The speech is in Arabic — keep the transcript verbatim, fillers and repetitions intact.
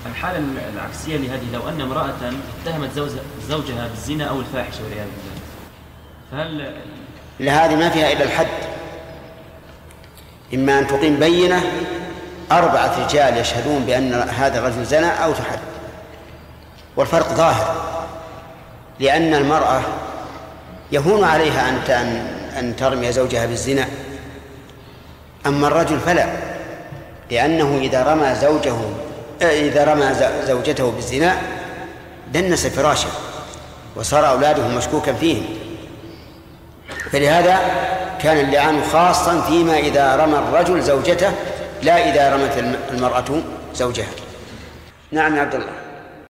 الحالة العكسية لهذه، لو أن امرأة اتهمت زوجها بالزنا أو الفاحشة والعياذ بالله، فهل لهذه ما فيها إلا الحد، إما أن تقيم بينة أربعة رجال يشهدون بأن هذا الرجل زنى أو تحد، والفرق ظاهر، لأن المرأة يهون عليها أن أن ترمي زوجها بالزنا، أما الرجل فلا، لأنه إذا رمى زوجه إذا رمى زوجته بالزنا دنس فراشه وصار أولاده مشكوكا فيهم، فلهذا كان اللعان خاصا فيما إذا رمى الرجل زوجته لا إذا رمت المرأة زوجها. نعم يا عبد الله.